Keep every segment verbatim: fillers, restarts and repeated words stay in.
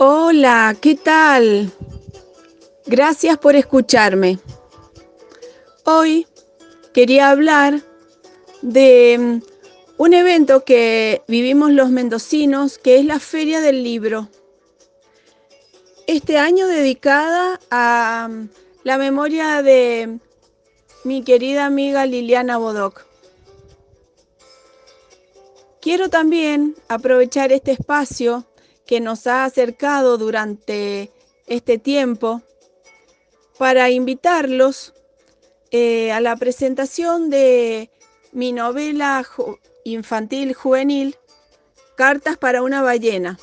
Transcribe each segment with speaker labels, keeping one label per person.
Speaker 1: Hola, ¿qué tal? Gracias por escucharme. Hoy quería hablar de mm, un evento que vivimos los mendocinos, que es la Feria del Libro. Este año dedicada a mm, la memoria de mi querida amiga Liliana Bodoc. Quiero también aprovechar este espacio que nos ha acercado durante este tiempo para invitarlos eh, a la presentación de mi novela ju- infantil juvenil, Cartas para una ballena.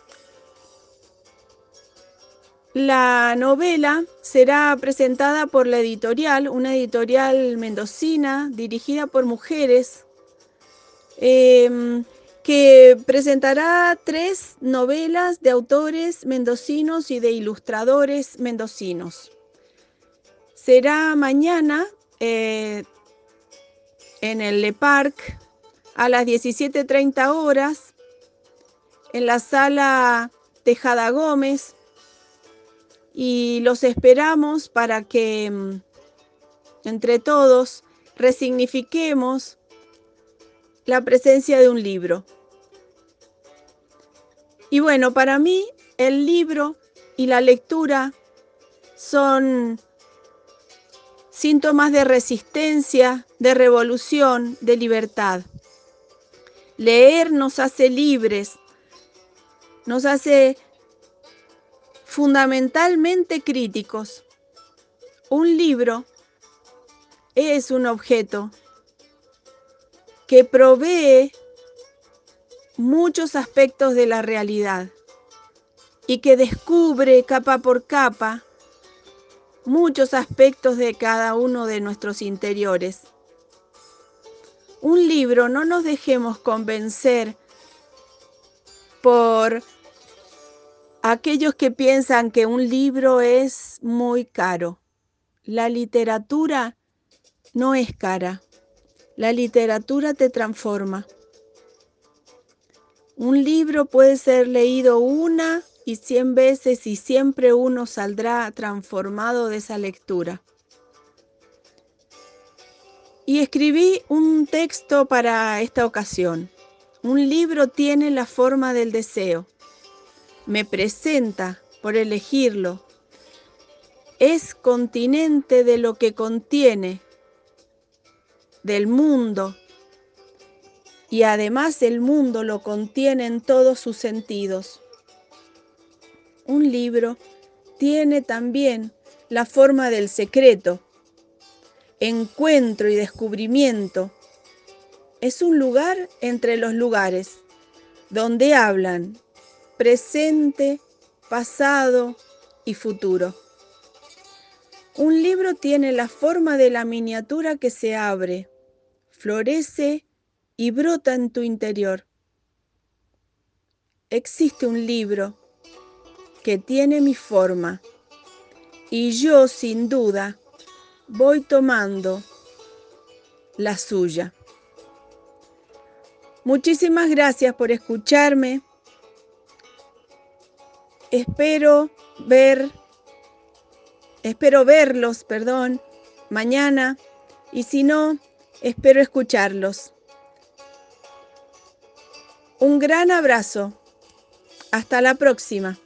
Speaker 1: La novela será presentada por la editorial, una editorial mendocina dirigida por mujeres, em, que presentará tres novelas de autores mendocinos y de ilustradores mendocinos. Será mañana eh, en el Le Parc a las diecisiete treinta horas en la sala Tejada Gómez y los esperamos para que mm, entre todos resignifiquemos la presencia de un libro. Y bueno, para mí el libro y la lectura son síntomas de resistencia, de revolución, de libertad. Leer nos hace libres, nos hace fundamentalmente críticos. Un libro es un objeto que provee muchos aspectos de la realidad y que descubre capa por capa muchos aspectos de cada uno de nuestros interiores. Un libro, no nos dejemos convencer por aquellos que piensan que un libro es muy caro. La literatura no es cara. La literatura te transforma. Un libro puede ser leído una y cien veces y siempre uno saldrá transformado de esa lectura. Y escribí un texto para esta ocasión. Un libro tiene la forma del deseo. Me presenta por elegirlo. Es continente de lo que contiene, del mundo. Y además el mundo lo contiene en todos sus sentidos. Un libro tiene también la forma del secreto, encuentro y descubrimiento. Es un lugar entre los lugares, donde hablan presente, pasado y futuro. Un libro tiene la forma de la miniatura que se abre, florece y brota en tu interior. Existe un libro que tiene mi forma y yo, sin duda, voy tomando la suya. Muchísimas gracias por escucharme. Espero ver, espero verlos, perdón, mañana, y si no, espero escucharlos. Un gran abrazo. Hasta la próxima.